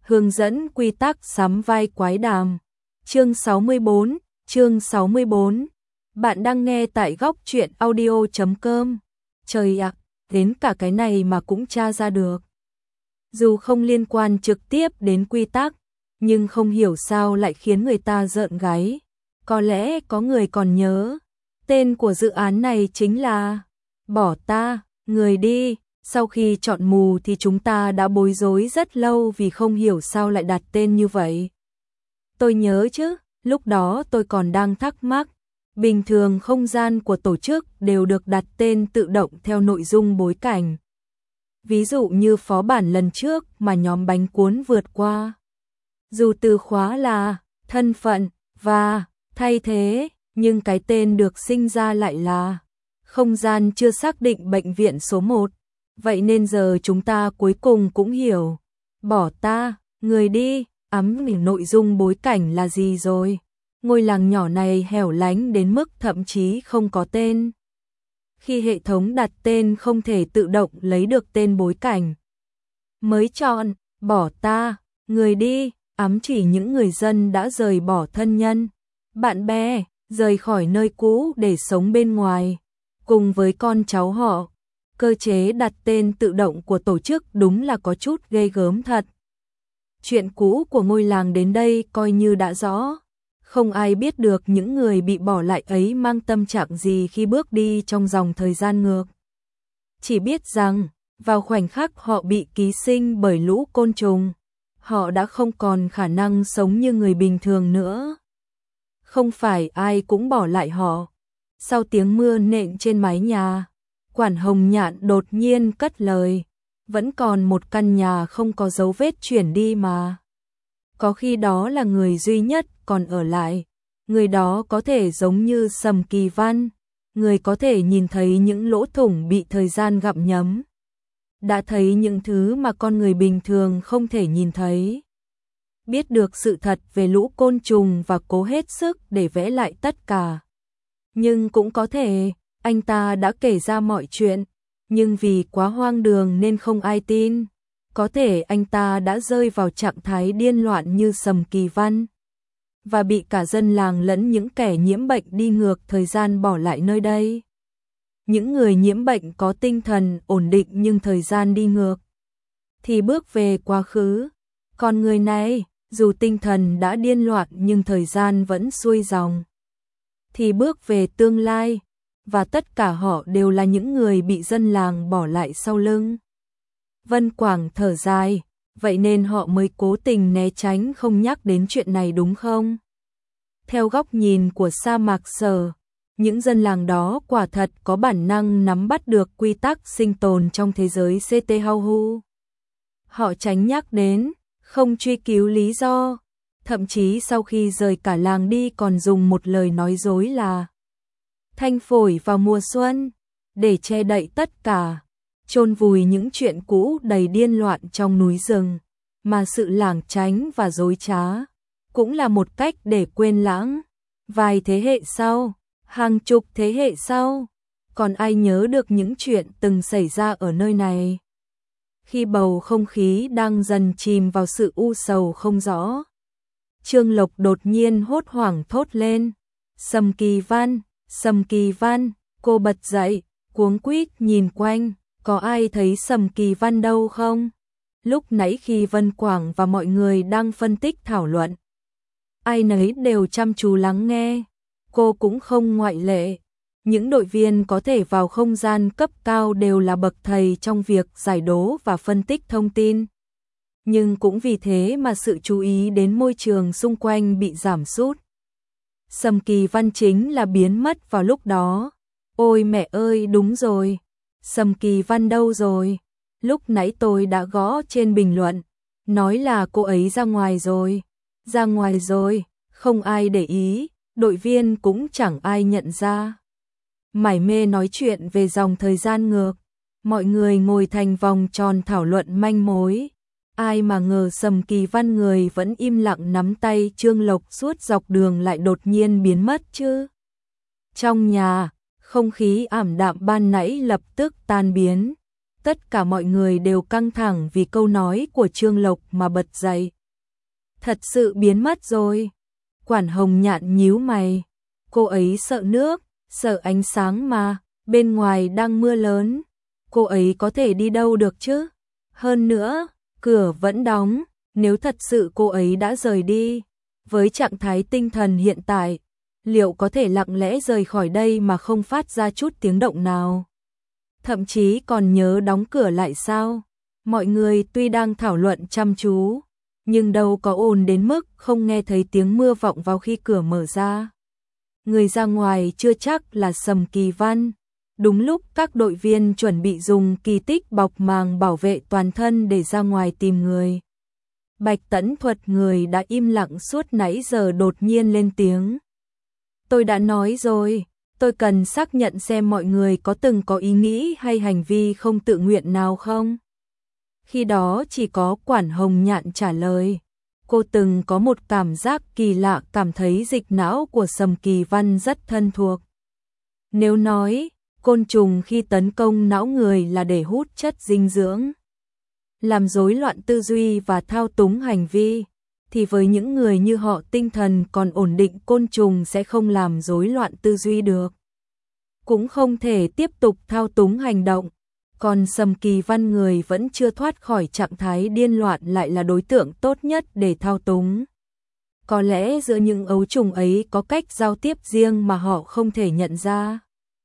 Hướng dẫn quy tắc sắm vai quái đàm. Chương 64. Bạn đang nghe tại góc truyện audio.com. Trời ạ, đến cả cái này mà cũng tra ra được. Dù không liên quan trực tiếp đến quy tắc, nhưng không hiểu sao lại khiến người ta rợn gáy. Có lẽ có người còn nhớ, tên của dự án này chính là Bỏ ta, người đi. Sau khi chọn mù thì chúng ta đã bối rối rất lâu vì không hiểu sao lại đặt tên như vậy. Tôi nhớ chứ, lúc đó tôi còn đang thắc mắc. Bình thường không gian của tổ chức đều được đặt tên tự động theo nội dung bối cảnh. Ví dụ như phó bản lần trước mà nhóm bánh cuốn vượt qua. Dù từ khóa là thân phận và thay thế, nhưng cái tên được sinh ra lại là không gian chưa xác định bệnh viện số 1. Vậy nên giờ chúng ta cuối cùng cũng hiểu. Bỏ ta, người đi, nội dung bối cảnh là gì rồi. Ngôi làng nhỏ này hẻo lánh đến mức thậm chí không có tên. Khi hệ thống đặt tên không thể tự động lấy được tên bối cảnh. Mới chọn, bỏ ta, người đi, chỉ những người dân đã rời bỏ thân nhân, bạn bè, rời khỏi nơi cũ để sống bên ngoài, cùng với con cháu họ. Cơ chế đặt tên tự động của tổ chức đúng là có chút ghê gớm thật. Chuyện cũ của ngôi làng đến đây coi như đã rõ. Không ai biết được những người bị bỏ lại ấy mang tâm trạng gì khi bước đi trong dòng thời gian ngược. Chỉ biết rằng, vào khoảnh khắc họ bị ký sinh bởi lũ côn trùng, họ đã không còn khả năng sống như người bình thường nữa. Không phải ai cũng bỏ lại họ. Sau tiếng mưa nện trên mái nhà, Quản Hồng Nhạn đột nhiên cất lời, vẫn còn một căn nhà không có dấu vết chuyển đi mà. Có khi đó là người duy nhất còn ở lại, người đó có thể giống như Sầm Kỳ Văn, người có thể nhìn thấy những lỗ thủng bị thời gian gặm nhấm. Đã thấy những thứ mà con người bình thường không thể nhìn thấy. Biết được sự thật về lũ côn trùng và cố hết sức để vẽ lại tất cả. Nhưng cũng có thể anh ta đã kể ra mọi chuyện, nhưng vì quá hoang đường nên không ai tin. Có thể anh ta đã rơi vào trạng thái điên loạn như Sầm Kỳ Văn, và bị cả dân làng lẫn những kẻ nhiễm bệnh đi ngược thời gian bỏ lại nơi đây. Những người nhiễm bệnh có tinh thần ổn định nhưng thời gian đi ngược, thì bước về quá khứ. Còn người này, dù tinh thần đã điên loạn nhưng thời gian vẫn xuôi dòng, thì bước về tương lai. Và tất cả họ đều là những người bị dân làng bỏ lại sau lưng. Vân Quảng thở dài, vậy nên họ mới cố tình né tránh không nhắc đến chuyện này đúng không? Theo góc nhìn của Sa Mạc Sở, những dân làng đó quả thật có bản năng nắm bắt được quy tắc sinh tồn trong thế giới CT Hauhu. Họ tránh nhắc đến, không truy cứu lý do, thậm chí sau khi rời cả làng đi còn dùng một lời nói dối là thanh phổi vào mùa xuân, để che đậy tất cả, chôn vùi những chuyện cũ đầy điên loạn trong núi rừng, mà sự lảng tránh và dối trá cũng là một cách để quên lãng. Vài thế hệ sau, hàng chục thế hệ sau, còn ai nhớ được những chuyện từng xảy ra ở nơi này? Khi bầu không khí đang dần chìm vào sự u sầu không rõ, Trương Lộc đột nhiên hốt hoảng thốt lên, Sầm Kỳ Văn, Sầm Kỳ Văn. Cô bật dậy, cuống quýt nhìn quanh, có ai thấy Sầm Kỳ Văn đâu không? Lúc nãy khi Vân Quảng và mọi người đang phân tích thảo luận, ai nấy đều chăm chú lắng nghe, cô cũng không ngoại lệ. Những đội viên có thể vào không gian cấp cao đều là bậc thầy trong việc giải đố và phân tích thông tin. Nhưng cũng vì thế mà sự chú ý đến môi trường xung quanh bị giảm sút. Sầm Kỳ Văn chính là biến mất vào lúc đó. Ôi mẹ ơi, đúng rồi. Sầm Kỳ Văn đâu rồi? Lúc nãy tôi đã gõ trên bình luận, nói là cô ấy ra ngoài rồi. Ra ngoài rồi, không ai để ý, đội viên cũng chẳng ai nhận ra. Mải mê nói chuyện về dòng thời gian ngược, mọi người ngồi thành vòng tròn thảo luận manh mối. Ai mà ngờ Sầm Kỳ Văn người vẫn im lặng nắm tay Trương Lộc suốt dọc đường lại đột nhiên biến mất chứ. Trong nhà, không khí ảm đạm ban nãy lập tức tan biến. Tất cả mọi người đều căng thẳng vì câu nói của Trương Lộc mà bật dậy. Thật sự biến mất rồi. Quản Hồng Nhạn nhíu mày. Cô ấy sợ nước, sợ ánh sáng mà, bên ngoài đang mưa lớn. Cô ấy có thể đi đâu được chứ? Hơn nữa, cửa vẫn đóng, nếu thật sự cô ấy đã rời đi, với trạng thái tinh thần hiện tại, liệu có thể lặng lẽ rời khỏi đây mà không phát ra chút tiếng động nào? Thậm chí còn nhớ đóng cửa lại sao? Mọi người tuy đang thảo luận chăm chú, nhưng đâu có ồn đến mức không nghe thấy tiếng mưa vọng vào khi cửa mở ra. Người ra ngoài chưa chắc là Sầm Kỳ Văn. Đúng lúc các đội viên chuẩn bị dùng kỳ tích bọc màng bảo vệ toàn thân để ra ngoài tìm người, Bạch Tẫn Thuật, người đã im lặng suốt nãy giờ, đột nhiên lên tiếng. Tôi đã nói rồi, tôi cần xác nhận xem mọi người có từng có ý nghĩ hay hành vi không tự nguyện nào không? Khi đó chỉ có Quản Hồng Nhạn trả lời. Cô từng có một cảm giác kỳ lạ, cảm thấy dịch não của Sầm Kỳ Văn rất thân thuộc. Nếu nói, côn trùng khi tấn công não người là để hút chất dinh dưỡng, làm rối loạn tư duy và thao túng hành vi, thì với những người như họ tinh thần còn ổn định, côn trùng sẽ không làm rối loạn tư duy được, cũng không thể tiếp tục thao túng hành động. Còn Sầm Kỳ Văn, người vẫn chưa thoát khỏi trạng thái điên loạn, lại là đối tượng tốt nhất để thao túng. Có lẽ giữa những ấu trùng ấy có cách giao tiếp riêng mà họ không thể nhận ra.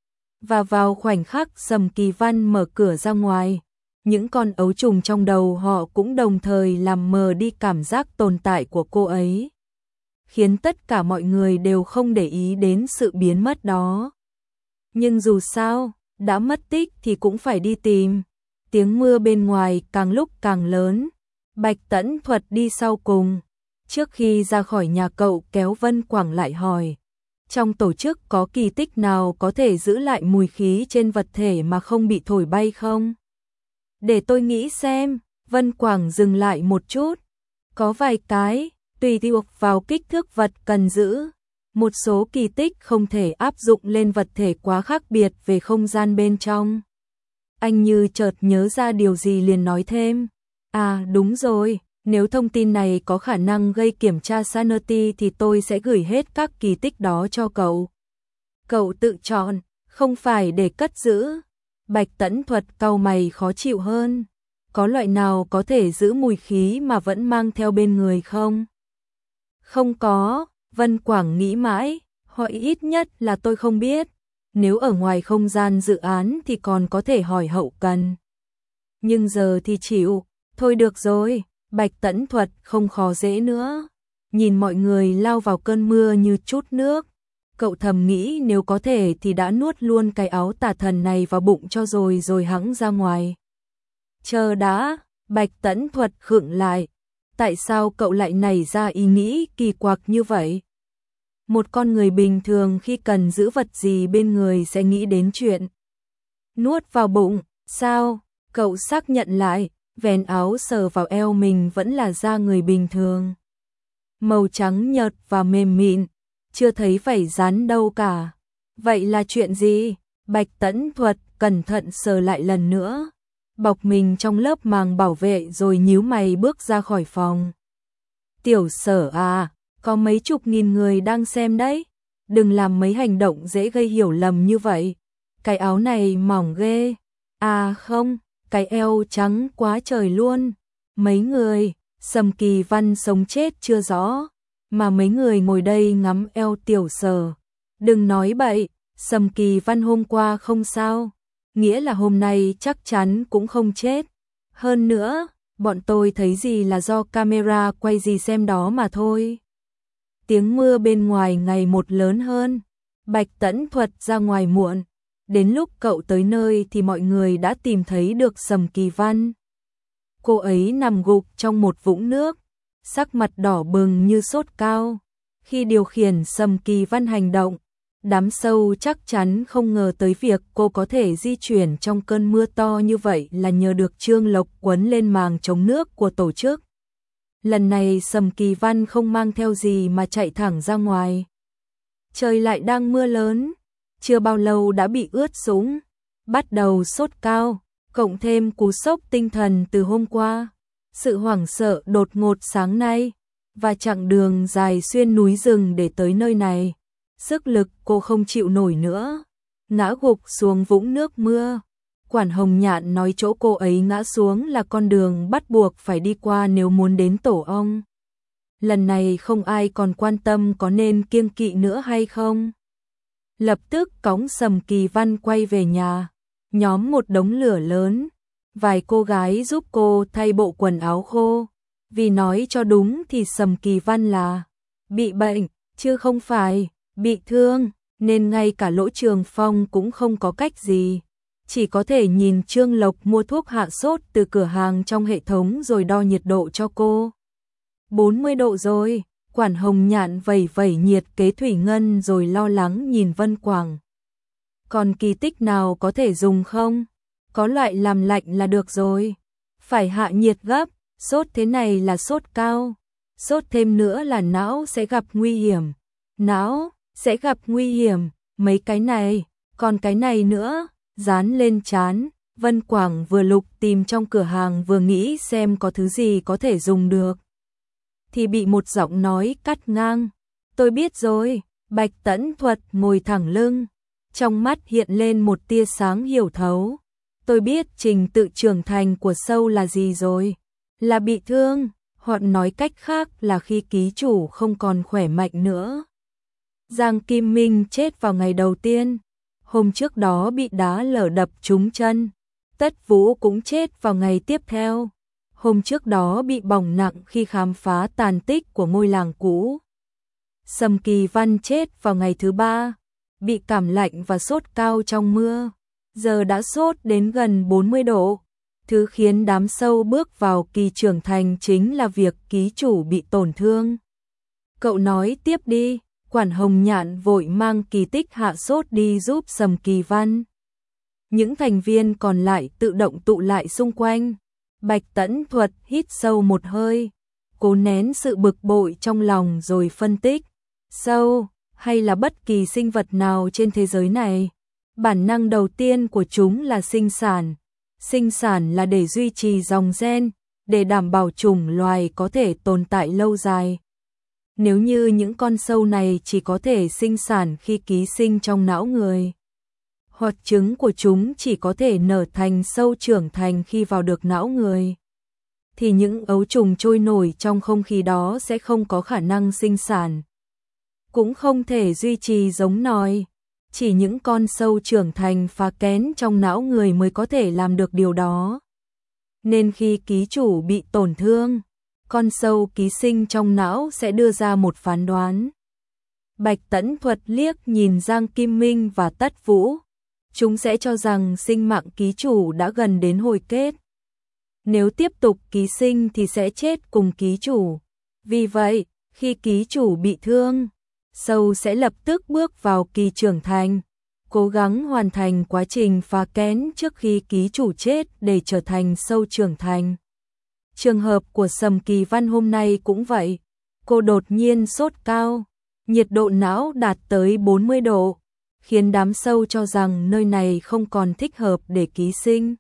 Và vào khoảnh khắc Sầm Kỳ Văn mở cửa ra ngoài, những con ấu trùng trong đầu họ cũng đồng thời làm mờ đi cảm giác tồn tại của cô ấy, khiến tất cả mọi người đều không để ý đến sự biến mất đó. Nhưng dù sao, đã mất tích thì cũng phải đi tìm. Tiếng mưa bên ngoài càng lúc càng lớn. Bạch Tẫn Thuật đi sau cùng. Trước khi ra khỏi nhà, cậu kéo Vân Quảng lại hỏi, trong tổ chức có kỳ tích nào có thể giữ lại mùi khí trên vật thể mà không bị thổi bay không? Để tôi nghĩ xem. Vân Quảng dừng lại một chút. Có vài cái, tùy thuộc vào kích thước vật cần giữ. Một số kỳ tích không thể áp dụng lên vật thể quá khác biệt về không gian bên trong. Anh như chợt nhớ ra điều gì liền nói thêm. À đúng rồi, nếu thông tin này có khả năng gây kiểm tra sanity thì tôi sẽ gửi hết các kỳ tích đó cho cậu. Cậu tự chọn, không phải để cất giữ. Bạch Tẫn Thuật cau mày khó chịu hơn. Có loại nào có thể giữ mùi khí mà vẫn mang theo bên người không? Không có. Vân Quảng nghĩ mãi, hỏi ít nhất là tôi không biết. Nếu ở ngoài không gian dự án thì còn có thể hỏi hậu cần. Nhưng giờ thì chịu. Thôi được rồi, Bạch Tẫn Thuật không khó dễ nữa. Nhìn mọi người lao vào cơn mưa như chút nước, cậu thầm nghĩ nếu có thể thì đã nuốt luôn cái áo tà thần này vào bụng cho rồi hẵng ra ngoài. Chờ đã, Bạch Tẫn Thuật khựng lại. Tại sao cậu lại nảy ra ý nghĩ kỳ quặc như vậy? Một con người bình thường khi cần giữ vật gì bên người sẽ nghĩ đến chuyện nuốt vào bụng, sao? Cậu xác nhận lại, vén áo sờ vào eo mình vẫn là da người bình thường. Màu trắng nhợt và mềm mịn, chưa thấy vảy rắn đâu cả. Vậy là chuyện gì? Bạch Tẫn Thuật cẩn thận sờ lại lần nữa, bọc mình trong lớp màng bảo vệ rồi nhíu mày bước ra khỏi phòng. Tiểu Sở à, có mấy chục nghìn người đang xem đấy, đừng làm mấy hành động dễ gây hiểu lầm như vậy. Cái áo này mỏng ghê. À không, cái eo trắng quá trời luôn. Mấy người, Sầm Kỳ Văn sống chết chưa rõ, mà mấy người ngồi đây ngắm eo Tiểu Sở. Đừng nói bậy, Sầm Kỳ Văn hôm qua không sao, nghĩa là hôm nay chắc chắn cũng không chết. Hơn nữa, bọn tôi thấy gì là do camera quay gì xem đó mà thôi. Tiếng mưa bên ngoài ngày một lớn hơn. Bạch Tẫn Thuật ra ngoài muộn. Đến lúc cậu tới nơi thì mọi người đã tìm thấy được Sầm Kỳ Văn. Cô ấy nằm gục trong một vũng nước, sắc mặt đỏ bừng như sốt cao. Khi điều khiển Sầm Kỳ Văn hành động, đám sâu chắc chắn không ngờ tới việc cô có thể di chuyển trong cơn mưa to như vậy là nhờ được Trương Lộc quấn lên màng chống nước của tổ chức. Lần này Sầm Kỳ Văn không mang theo gì mà chạy thẳng ra ngoài. Trời lại đang mưa lớn, chưa bao lâu đã bị ướt sũng, bắt đầu sốt cao, cộng thêm cú sốc tinh thần từ hôm qua, sự hoảng sợ đột ngột sáng nay, và chặng đường dài xuyên núi rừng để tới nơi này. Sức lực cô không chịu nổi nữa, ngã gục xuống vũng nước mưa. Quản Hồng Nhạn nói chỗ cô ấy ngã xuống là con đường bắt buộc phải đi qua nếu muốn đến tổ ong. Lần này không ai còn quan tâm có nên kiêng kỵ nữa hay không. Lập tức cõng Sầm Kỳ Văn quay về nhà, nhóm một đống lửa lớn, vài cô gái giúp cô thay bộ quần áo khô, vì nói cho đúng thì Sầm Kỳ Văn là bị bệnh, chứ không phải bị thương, nên ngay cả Lỗ Trường Phong cũng không có cách gì, chỉ có thể nhìn Trương Lộc mua thuốc hạ sốt từ cửa hàng trong hệ thống rồi đo nhiệt độ cho cô. 40 độ rồi. Quản Hồng Nhạn vẩy vẩy nhiệt kế thủy ngân rồi lo lắng nhìn Vân Quảng. Còn kỳ tích nào có thể dùng không? Có loại làm lạnh là được rồi. Phải hạ nhiệt gấp, sốt thế này là sốt cao. Sốt thêm nữa là não sẽ gặp nguy hiểm. Não sẽ gặp nguy hiểm, mấy cái này, còn cái này nữa, dán lên trán. Vân Quảng vừa lục tìm trong cửa hàng vừa nghĩ xem có thứ gì có thể dùng được. Thì bị một giọng nói cắt ngang. Tôi biết rồi. Bạch Tẫn Thuật ngồi thẳng lưng, trong mắt hiện lên một tia sáng hiểu thấu. Tôi biết trình tự trưởng thành của sâu là gì rồi. Là bị thương, hoặc nói cách khác là khi ký chủ không còn khỏe mạnh nữa. Giang Kim Minh chết vào ngày đầu tiên. Hôm trước đó bị đá lở đập trúng chân. Tất Vũ cũng chết vào ngày tiếp theo. Hôm trước đó bị bỏng nặng khi khám phá tàn tích của ngôi làng cũ. Sầm Kỳ Văn chết vào ngày thứ 3, bị cảm lạnh và sốt cao trong mưa. Giờ đã sốt đến gần 40 độ. Thứ khiến đám sâu bước vào kỳ trưởng thành chính là việc ký chủ bị tổn thương. Cậu nói tiếp đi. Quản Hồng Nhạn vội mang kỳ tích hạ sốt đi giúp Sầm Kỳ Văn. Những thành viên còn lại tự động tụ lại xung quanh. Bạch Tẫn Thuật hít sâu một hơi, cố nén sự bực bội trong lòng rồi phân tích. Sâu, hay là bất kỳ sinh vật nào trên thế giới này, bản năng đầu tiên của chúng là sinh sản. Sinh sản là để duy trì dòng gen, để đảm bảo chủng loài có thể tồn tại lâu dài. Nếu như những con sâu này chỉ có thể sinh sản khi ký sinh trong não người, hoặc trứng của chúng chỉ có thể nở thành sâu trưởng thành khi vào được não người, thì những ấu trùng trôi nổi trong không khí đó sẽ không có khả năng sinh sản, cũng không thể duy trì giống nòi. Chỉ những con sâu trưởng thành phá kén trong não người mới có thể làm được điều đó. Nên khi ký chủ bị tổn thương, con sâu ký sinh trong não sẽ đưa ra một phán đoán. Bạch Tẫn Thuật liếc nhìn Giang Kim Minh và Tất Vũ. Chúng sẽ cho rằng sinh mạng ký chủ đã gần đến hồi kết. Nếu tiếp tục ký sinh thì sẽ chết cùng ký chủ. Vì vậy, khi ký chủ bị thương, sâu sẽ lập tức bước vào kỳ trưởng thành, cố gắng hoàn thành quá trình phá kén trước khi ký chủ chết để trở thành sâu trưởng thành. Trường hợp của Sầm Kỳ Văn hôm nay cũng vậy. Cô đột nhiên sốt cao, nhiệt độ não đạt tới 40 độ, khiến đám sâu cho rằng nơi này không còn thích hợp để ký sinh.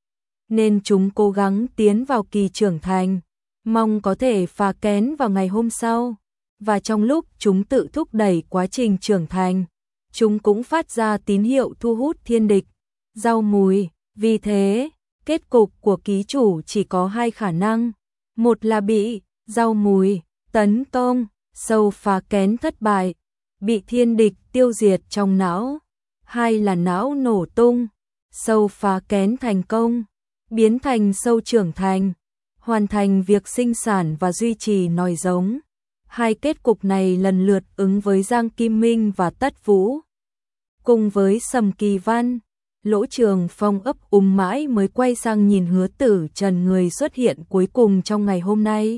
Nên chúng cố gắng tiến vào kỳ trưởng thành, mong có thể phá kén vào ngày hôm sau. Và trong lúc chúng tự thúc đẩy quá trình trưởng thành, chúng cũng phát ra tín hiệu thu hút thiên địch, rau mùi. Vì thế, kết cục của ký chủ chỉ có hai khả năng. Một là bị rau mùi tấn công, sâu phá kén thất bại, bị thiên địch tiêu diệt trong não. Hai là não nổ tung, sâu phá kén thành công, biến thành sâu trưởng thành, hoàn thành việc sinh sản và duy trì nòi giống. Hai kết cục này lần lượt ứng với Giang Kim Minh và Tất Vũ. Cùng với Sầm Kỳ Văn, Lỗ Trường Phong ấp mãi mới quay sang nhìn Hứa Tử Trần, người xuất hiện cuối cùng trong ngày hôm nay.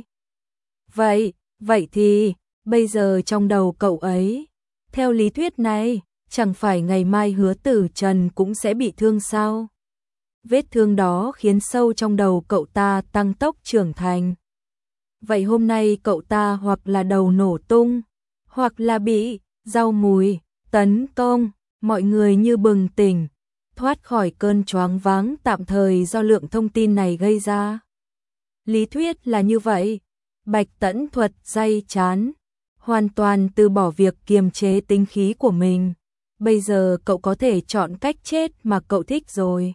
Vậy thì, bây giờ trong đầu cậu ấy, theo lý thuyết này, chẳng phải ngày mai Hứa Tử Trần cũng sẽ bị thương sao? Vết thương đó khiến sâu trong đầu cậu ta tăng tốc trưởng thành. Vậy hôm nay cậu ta hoặc là đầu nổ tung, hoặc là bị rau mùi tấn công. Mọi người như bừng tỉnh, thoát khỏi cơn choáng váng tạm thời do lượng thông tin này gây ra. Lý thuyết là như vậy. Bạch Tẫn Thuật day chán, hoàn toàn từ bỏ việc kiềm chế tính khí của mình. Bây giờ cậu có thể chọn cách chết mà cậu thích rồi.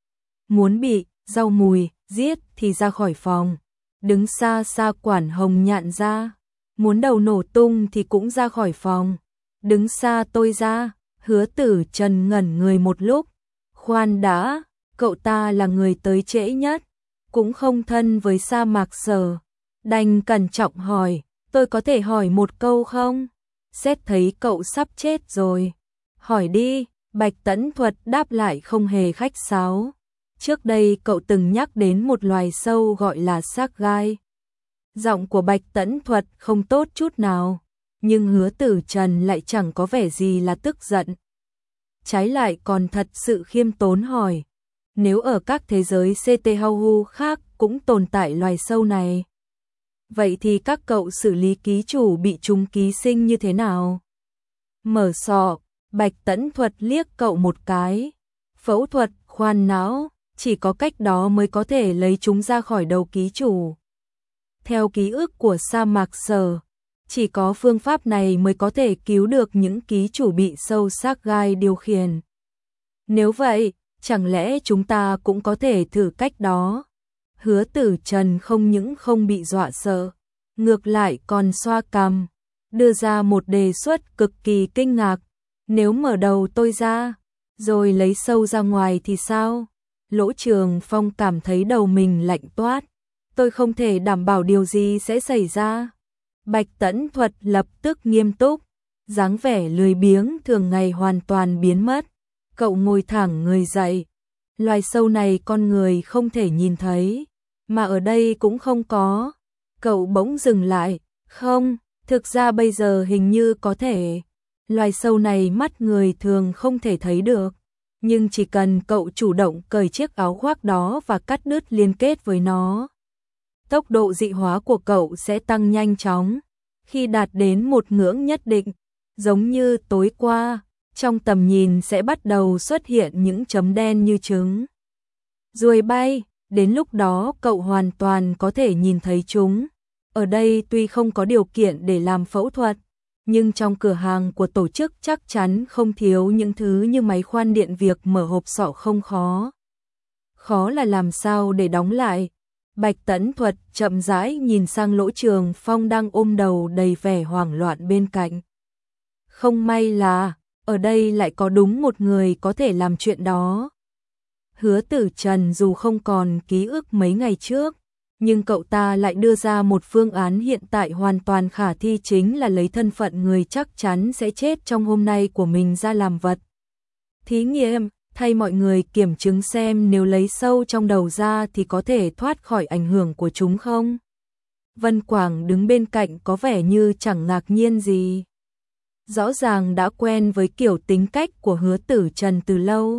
Muốn bị rau mùi giết thì ra khỏi phòng, đứng xa xa quản Hồng Nhạn ra. Muốn đầu nổ tung thì cũng ra khỏi phòng, đứng xa tôi ra. Hứa Tử Trần ngẩn người một lúc. Khoan đã, cậu ta là người tới trễ nhất, cũng không thân với Sa Mạc Sở. Đành cẩn trọng hỏi, tôi có thể hỏi một câu không? Xét thấy cậu sắp chết rồi. Hỏi đi, Bạch Tẫn Thuật đáp lại không hề khách sáo. Trước đây cậu từng nhắc đến một loài sâu gọi là xác gai. Giọng của Bạch Tẫn Thuật không tốt chút nào, nhưng Hứa Tử Trần lại chẳng có vẻ gì là tức giận. Trái lại còn thật sự khiêm tốn hỏi, nếu ở các thế giới CT Hau khác cũng tồn tại loài sâu này, vậy thì các cậu xử lý ký chủ bị chúng ký sinh như thế nào? Mở sọ, Bạch Tẫn Thuật liếc cậu một cái. Phẫu thuật khoan não, chỉ có cách đó mới có thể lấy chúng ra khỏi đầu ký chủ. Theo ký ức của Sa Mạc Sở, chỉ có phương pháp này mới có thể cứu được những ký chủ bị sâu xác gai điều khiển. Nếu vậy, chẳng lẽ chúng ta cũng có thể thử cách đó? Hứa Tử Trần không những không bị dọa sợ, ngược lại còn xoa cằm, đưa ra một đề xuất cực kỳ kinh ngạc. Nếu mở đầu tôi ra, rồi lấy sâu ra ngoài thì sao? Lỗ Trường Phong cảm thấy đầu mình lạnh toát. Tôi không thể đảm bảo điều gì sẽ xảy ra. Bạch Tẫn Thuật lập tức nghiêm túc, dáng vẻ lười biếng thường ngày hoàn toàn biến mất. Cậu ngồi thẳng người dậy. Loài sâu này con người không thể nhìn thấy, mà ở đây cũng không có. Cậu bỗng dừng lại. Không, thực ra bây giờ hình như có thể. Loài sâu này mắt người thường không thể thấy được, nhưng chỉ cần cậu chủ động cởi chiếc áo khoác đó và cắt đứt liên kết với nó, tốc độ dị hóa của cậu sẽ tăng nhanh chóng. Khi đạt đến một ngưỡng nhất định, giống như tối qua, trong tầm nhìn sẽ bắt đầu xuất hiện những chấm đen như trứng ruồi bay. Đến lúc đó cậu hoàn toàn có thể nhìn thấy chúng. Ở đây tuy không có điều kiện để làm phẫu thuật, nhưng trong cửa hàng của tổ chức chắc chắn không thiếu những thứ như máy khoan điện. Việc mở hộp sọ không khó. Khó là làm sao để đóng lại. Bạch Tẫn Thuật chậm rãi nhìn sang Lỗ Trường Phong đang ôm đầu đầy vẻ hoảng loạn bên cạnh. Không may là, ở đây lại có đúng một người có thể làm chuyện đó. Hứa Tử Trần dù không còn ký ức mấy ngày trước, nhưng cậu ta lại đưa ra một phương án hiện tại hoàn toàn khả thi, chính là lấy thân phận người chắc chắn sẽ chết trong hôm nay của mình ra làm vật thí nghiệm, thay mọi người kiểm chứng xem nếu lấy sâu trong đầu ra thì có thể thoát khỏi ảnh hưởng của chúng không. Vân Quảng đứng bên cạnh có vẻ như chẳng ngạc nhiên gì. Rõ ràng đã quen với kiểu tính cách của Hứa Tử Trần từ lâu.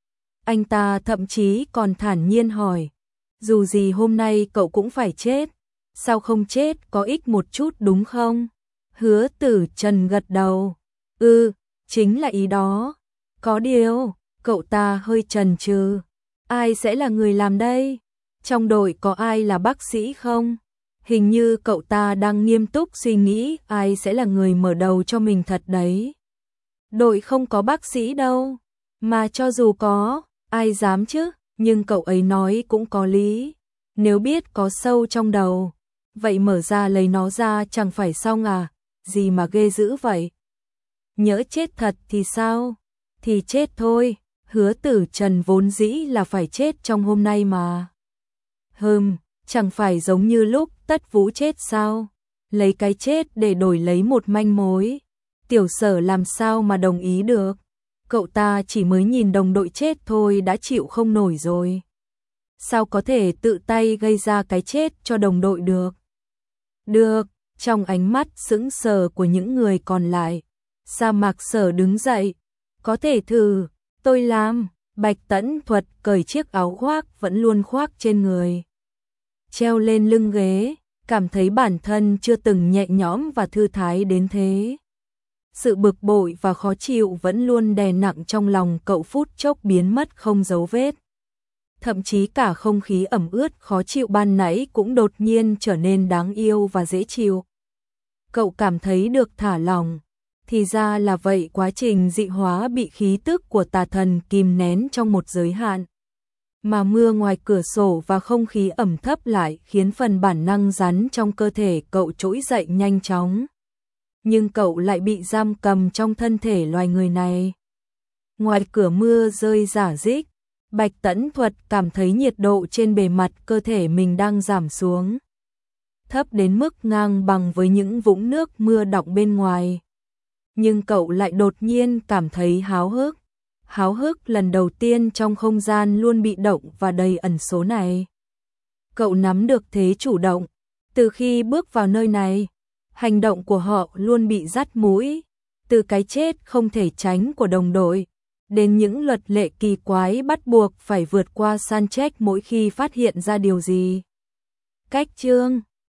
Anh ta thậm chí còn thản nhiên hỏi, dù gì hôm nay cậu cũng phải chết, sao không chết có ích một chút đúng không? Hứa Tử Trần gật đầu, chính là ý đó. Có điều, cậu ta hơi chần chừ, ai sẽ là người làm đây? Trong đội có ai là bác sĩ không? Hình như cậu ta đang nghiêm túc suy nghĩ ai sẽ là người mở đầu cho mình thật đấy. Đội không có bác sĩ đâu, mà cho dù có, ai dám chứ? Nhưng cậu ấy nói cũng có lý. Nếu biết có sâu trong đầu, vậy mở ra lấy nó ra chẳng phải xong à? Gì mà ghê dữ vậy? Nhỡ chết thật thì sao? Thì chết thôi. Hứa Tử Trần vốn dĩ là phải chết trong hôm nay mà. Chẳng phải giống như lúc Tất Vũ chết sao? Lấy cái chết để đổi lấy một manh mối. Tiểu Sở làm sao mà đồng ý được? Cậu ta chỉ mới nhìn đồng đội chết thôi đã chịu không nổi rồi. Sao có thể tự tay gây ra cái chết cho đồng đội được? Được, trong ánh mắt sững sờ của những người còn lại, Sa Mạc Sở đứng dậy. Có thể thử, tôi làm. Bạch Tẫn Thuật cởi chiếc áo khoác vẫn luôn khoác trên người, treo lên lưng ghế, cảm thấy bản thân chưa từng nhẹ nhõm và thư thái đến thế. Sự bực bội và khó chịu vẫn luôn đè nặng trong lòng cậu phút chốc biến mất không dấu vết. Thậm chí cả không khí ẩm ướt khó chịu ban nãy cũng đột nhiên trở nên đáng yêu và dễ chịu. Cậu cảm thấy được thả lỏng. Thì ra là vậy, quá trình dị hóa bị khí tức của tà thần kìm nén trong một giới hạn. Mà mưa ngoài cửa sổ và không khí ẩm thấp lại khiến phần bản năng rắn trong cơ thể cậu trỗi dậy nhanh chóng. Nhưng cậu lại bị giam cầm trong thân thể loài người này. Ngoài cửa mưa rơi rả rích, Bạch Tẫn Thuật cảm thấy nhiệt độ trên bề mặt cơ thể mình đang giảm xuống. Thấp đến mức ngang bằng với những vũng nước mưa đọng bên ngoài. Nhưng cậu lại đột nhiên cảm thấy háo hức. Háo hức lần đầu tiên trong không gian luôn bị động và đầy ẩn số này. Cậu nắm được thế chủ động. Từ khi bước vào nơi này, hành động của họ luôn bị dắt mũi. Từ cái chết không thể tránh của đồng đội, đến những luật lệ kỳ quái bắt buộc phải vượt qua san trách mỗi khi phát hiện ra điều gì. Cách chương